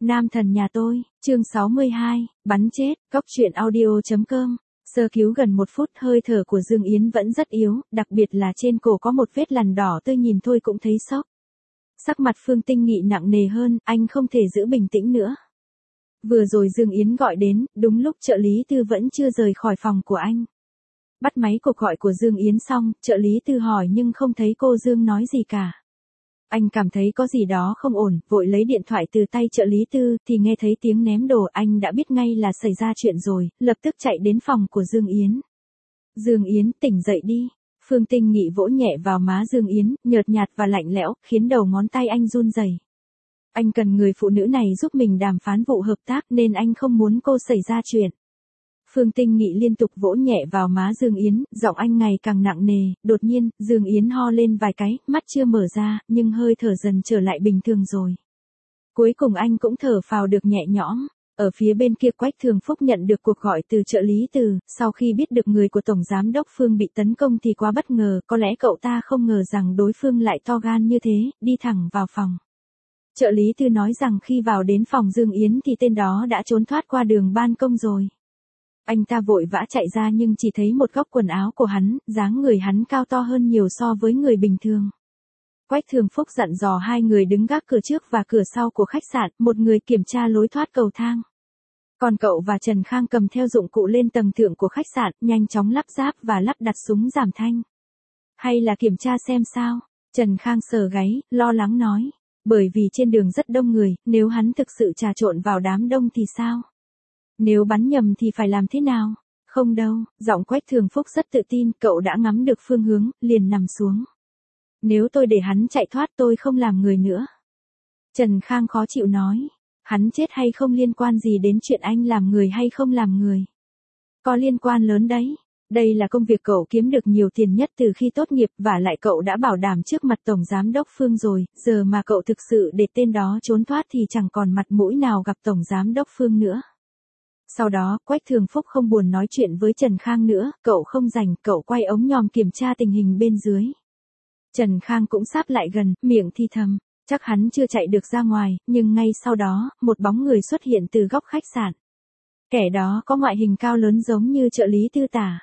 Nam thần nhà tôi, chương 62, bắn chết, góc truyện audio.com. Sơ cứu gần 1 phút, hơi thở của Dương Yến vẫn rất yếu, đặc biệt là trên cổ có một vết lằn đỏ tươi nhìn thôi cũng thấy sốc. Sắc mặt Phương Tinh Nghị nặng nề hơn, anh không thể giữ bình tĩnh nữa. Vừa rồi Dương Yến gọi đến, đúng lúc trợ lý Tư vẫn chưa rời khỏi phòng của anh. Bắt máy cuộc gọi của Dương Yến xong, trợ lý Tư hỏi nhưng không thấy cô Dương nói gì cả. Anh cảm thấy có gì đó không ổn, vội lấy điện thoại từ tay trợ lý Tư, thì nghe thấy tiếng ném đồ, anh đã biết ngay là xảy ra chuyện rồi, lập tức chạy đến phòng của Dương Yến. Dương Yến, tỉnh dậy đi. Phương Tinh Nghị vỗ nhẹ vào má Dương Yến, nhợt nhạt và lạnh lẽo, khiến đầu ngón tay anh run rẩy. Anh cần người phụ nữ này giúp mình đàm phán vụ hợp tác nên anh không muốn cô xảy ra chuyện. Phương Tinh Nghị liên tục vỗ nhẹ vào má Dương Yến, giọng anh ngày càng nặng nề, đột nhiên, Dương Yến ho lên vài cái, mắt chưa mở ra, nhưng hơi thở dần trở lại bình thường rồi. Cuối cùng anh cũng thở phào được nhẹ nhõm. Ở phía bên kia Quách Thường Phúc nhận được cuộc gọi từ trợ lý Từ, sau khi biết được người của Tổng Giám đốc Phương bị tấn công thì quá bất ngờ, có lẽ cậu ta không ngờ rằng đối phương lại to gan như thế, đi thẳng vào phòng. Trợ lý Từ nói rằng khi vào đến phòng Dương Yến thì tên đó đã trốn thoát qua đường ban công rồi. Anh ta vội vã chạy ra nhưng chỉ thấy một góc quần áo của hắn, dáng người hắn cao to hơn nhiều so với người bình thường. Quách Thường Phúc dặn dò 2 người đứng gác cửa trước và cửa sau của khách sạn, một người kiểm tra lối thoát cầu thang. Còn cậu và Trần Khang cầm theo dụng cụ lên tầng thượng của khách sạn, nhanh chóng lắp ráp và lắp đặt súng giảm thanh. Hay là kiểm tra xem sao? Trần Khang sờ gáy, lo lắng nói. Bởi vì trên đường rất đông người, nếu hắn thực sự trà trộn vào đám đông thì sao? Nếu bắn nhầm thì phải làm thế nào? Không đâu, giọng Quách Thường Phúc rất tự tin, cậu đã ngắm được phương hướng, liền nằm xuống. Nếu tôi để hắn chạy thoát tôi không làm người nữa. Trần Khang khó chịu nói. Hắn chết hay không liên quan gì đến chuyện anh làm người hay không làm người. Có liên quan lớn đấy. Đây là công việc cậu kiếm được nhiều tiền nhất từ khi tốt nghiệp và lại cậu đã bảo đảm trước mặt Tổng Giám đốc Phương rồi, giờ mà cậu thực sự để tên đó trốn thoát thì chẳng còn mặt mũi nào gặp Tổng Giám đốc Phương nữa. Sau đó, Quách Thường Phúc không buồn nói chuyện với Trần Khang nữa, cậu không rảnh, cậu quay ống nhòm kiểm tra tình hình bên dưới. Trần Khang cũng sáp lại gần, miệng thì thầm, chắc hắn chưa chạy được ra ngoài, nhưng ngay sau đó, một bóng người xuất hiện từ góc khách sạn. Kẻ đó có ngoại hình cao lớn giống như trợ lý Tư tả.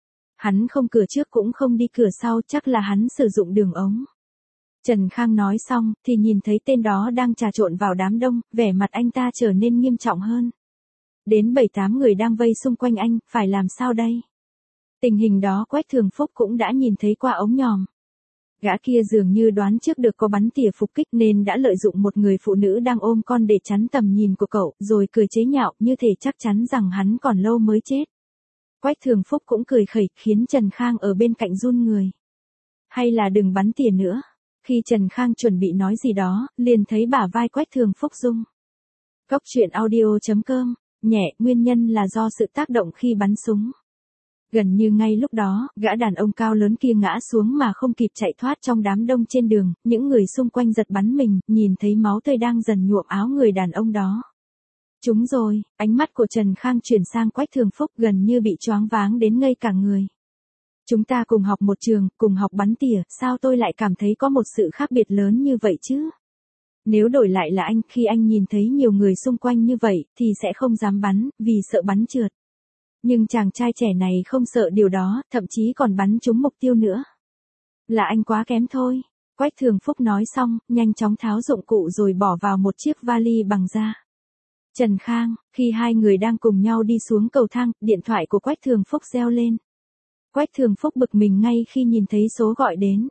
Hắn không cửa trước cũng không đi cửa sau, chắc là hắn sử dụng đường ống. Trần Khang nói xong, thì nhìn thấy tên đó đang trà trộn vào đám đông, vẻ mặt anh ta trở nên nghiêm trọng hơn. Đến 7-8 người đang vây xung quanh anh, phải làm sao đây? Tình hình đó Quách Thường Phúc cũng đã nhìn thấy qua ống nhòm. Gã kia dường như đoán trước được có bắn tỉa phục kích nên đã lợi dụng một người phụ nữ đang ôm con để chắn tầm nhìn của cậu, rồi cười chế nhạo như thể chắc chắn rằng hắn còn lâu mới chết. Quách Thường Phúc cũng cười khẩy, khiến Trần Khang ở bên cạnh run người. Hay là đừng bắn tỉa nữa. Khi Trần Khang chuẩn bị nói gì đó, liền thấy bả vai Quách Thường Phúc rung. Góc truyện audio.com. Nhẹ, nguyên nhân là do sự tác động khi bắn súng. Gần như ngay lúc đó, gã đàn ông cao lớn kia ngã xuống mà không kịp chạy thoát trong đám đông trên đường, những người xung quanh giật bắn mình, nhìn thấy máu tươi đang dần nhuộm áo người đàn ông đó. Chúng rồi, ánh mắt của Trần Khang chuyển sang Quách Thường Phúc gần như bị choáng váng đến ngây cả người. Chúng ta cùng học một trường, cùng học bắn tỉa, sao tôi lại cảm thấy có một sự khác biệt lớn như vậy chứ? Nếu đổi lại là anh, khi anh nhìn thấy nhiều người xung quanh như vậy, thì sẽ không dám bắn, vì sợ bắn trượt. Nhưng chàng trai trẻ này không sợ điều đó, thậm chí còn bắn trúng mục tiêu nữa. Là anh quá kém thôi. Quách Thường Phúc nói xong, nhanh chóng tháo dụng cụ rồi bỏ vào một chiếc vali bằng da. Trần Khang, khi 2 người đang cùng nhau đi xuống cầu thang, điện thoại của Quách Thường Phúc reo lên. Quách Thường Phúc bực mình ngay khi nhìn thấy số gọi đến.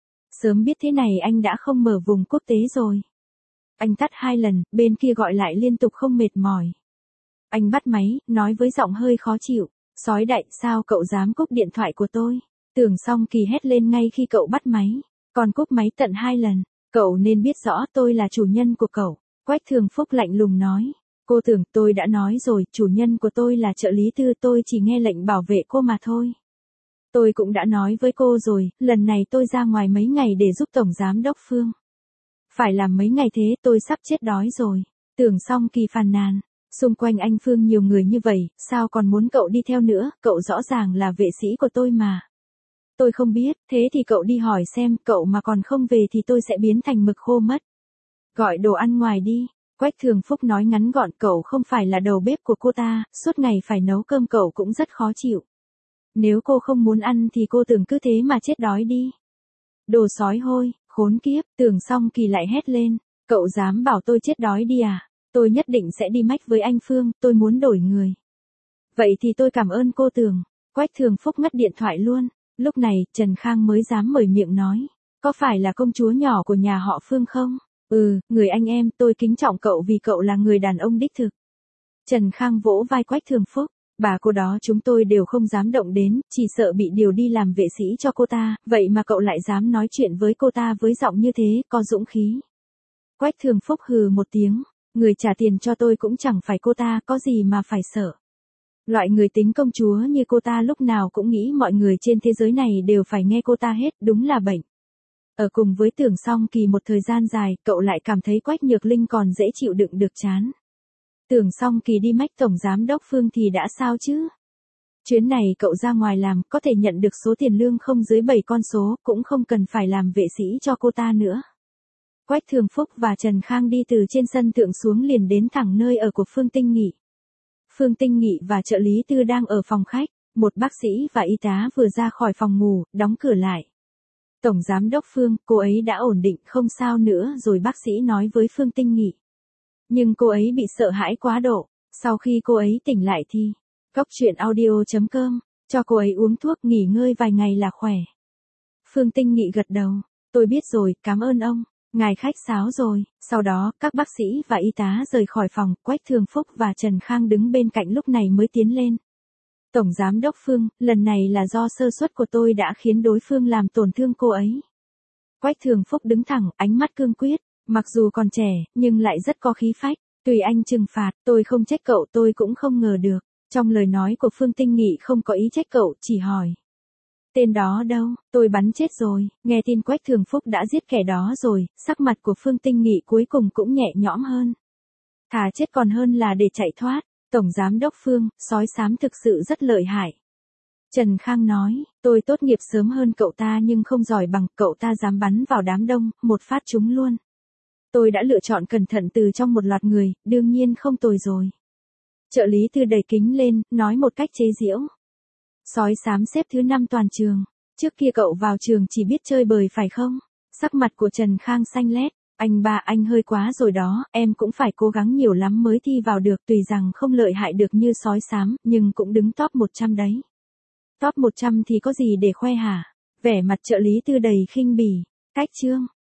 Sớm biết thế này anh đã không mở vùng quốc tế rồi. Anh tắt 2 lần, bên kia gọi lại liên tục không mệt mỏi. Anh bắt máy, nói với giọng hơi khó chịu. Sói đại, sao cậu dám cúp điện thoại của tôi? Tưởng Song Kỳ hét lên ngay khi cậu bắt máy. Còn cúp máy tận 2 lần. Cậu nên biết rõ tôi là chủ nhân của cậu. Quách Thường Phúc lạnh lùng nói. Cô tưởng tôi đã nói rồi, chủ nhân của tôi là trợ lý Tư, tôi chỉ nghe lệnh bảo vệ cô mà thôi. Tôi cũng đã nói với cô rồi, lần này tôi ra ngoài mấy ngày để giúp Tổng Giám đốc Phương. Phải làm mấy ngày thế, tôi sắp chết đói rồi. Tưởng Song Kỳ phàn nàn. Xung quanh anh Phương nhiều người như vậy, sao còn muốn cậu đi theo nữa, cậu rõ ràng là vệ sĩ của tôi mà. Tôi không biết, thế thì cậu đi hỏi xem, cậu mà còn không về thì tôi sẽ biến thành mực khô mất. Gọi đồ ăn ngoài đi. Quách Thường Phúc nói ngắn gọn, cậu không phải là đầu bếp của cô ta, suốt ngày phải nấu cơm cậu cũng rất khó chịu. Nếu cô không muốn ăn thì cô Tưởng cứ thế mà chết đói đi. Đồ sói hôi, khốn kiếp, Tưởng Song Kỳ lại hét lên, cậu dám bảo tôi chết đói đi à? Tôi nhất định sẽ đi mách với anh Phương, tôi muốn đổi người. Vậy thì tôi cảm ơn cô Tưởng. Quách Thường Phúc ngắt điện thoại luôn. Lúc này, Trần Khang mới dám mở miệng nói, có phải là công chúa nhỏ của nhà họ Phương không? Người anh em, tôi kính trọng cậu vì cậu là người đàn ông đích thực. Trần Khang vỗ vai Quách Thường Phúc, bà cô đó chúng tôi đều không dám động đến, chỉ sợ bị điều đi làm vệ sĩ cho cô ta, vậy mà cậu lại dám nói chuyện với cô ta với giọng như thế, có dũng khí. Quách Thường Phúc hừ một tiếng, người trả tiền cho tôi cũng chẳng phải cô ta, có gì mà phải sợ. Loại người tính công chúa như cô ta lúc nào cũng nghĩ mọi người trên thế giới này đều phải nghe cô ta hết, đúng là bệnh. Ở cùng với Tưởng Song Kỳ một thời gian dài, cậu lại cảm thấy Quách Nhược Linh còn dễ chịu đựng được chán. Tưởng Song Kỳ đi mách Tổng Giám Đốc Phương thì đã sao chứ? Chuyến này cậu ra ngoài làm, có thể nhận được số tiền lương không dưới 7 con số, cũng không cần phải làm vệ sĩ cho cô ta nữa. Quách Thường Phúc và Trần Khang đi từ trên sân thượng xuống liền đến thẳng nơi ở của Phương Tinh Nghị. Phương Tinh Nghị và trợ lý Tư đang ở phòng khách, một bác sĩ và y tá vừa ra khỏi phòng ngủ, đóng cửa lại. Tổng Giám Đốc Phương, cô ấy đã ổn định không sao nữa rồi, bác sĩ nói với Phương Tinh Nghị. Nhưng cô ấy bị sợ hãi quá độ, sau khi cô ấy tỉnh lại thì, coctruyện.audio.com, cho cô ấy uống thuốc nghỉ ngơi vài ngày là khỏe. Phương Tinh Nghị gật đầu, tôi biết rồi, cảm ơn ông, ngài khách sáo rồi. Sau đó, các bác sĩ và y tá rời khỏi phòng, Quách Thường Phúc và Trần Khang đứng bên cạnh lúc này mới tiến lên. Tổng Giám Đốc Phương, lần này là do sơ suất của tôi đã khiến đối phương làm tổn thương cô ấy. Quách Thường Phúc đứng thẳng, ánh mắt cương quyết, mặc dù còn trẻ, nhưng lại rất có khí phách. Tùy anh trừng phạt, tôi không trách cậu, tôi cũng không ngờ được. Trong lời nói của Phương Tinh Nghị không có ý trách cậu, chỉ hỏi. Tên đó đâu, tôi bắn chết rồi. Nghe tin Quách Thường Phúc đã giết kẻ đó rồi, sắc mặt của Phương Tinh Nghị cuối cùng cũng nhẹ nhõm hơn. Thà chết còn hơn là để chạy thoát. Tổng Giám Đốc Phương, sói xám thực sự rất lợi hại. Trần Khang nói, tôi tốt nghiệp sớm hơn cậu ta nhưng không giỏi bằng, cậu ta dám bắn vào đám đông, một phát trúng luôn. Tôi đã lựa chọn cẩn thận từ trong một loạt người, đương nhiên không tồi rồi. Trợ lý Tư đẩy kính lên, nói một cách chế giễu. Sói xám xếp thứ 5 toàn trường. Trước kia cậu vào trường chỉ biết chơi bời phải không? Sắc mặt của Trần Khang xanh lét. Anh ba, anh hơi quá rồi đó, em cũng phải cố gắng nhiều lắm mới thi vào được, tuy rằng không lợi hại được như sói xám, nhưng cũng đứng top 100 đấy. Top 100 thì có gì để khoe hả? Vẻ mặt trợ lý Tư đầy khinh bỉ. Cách chương.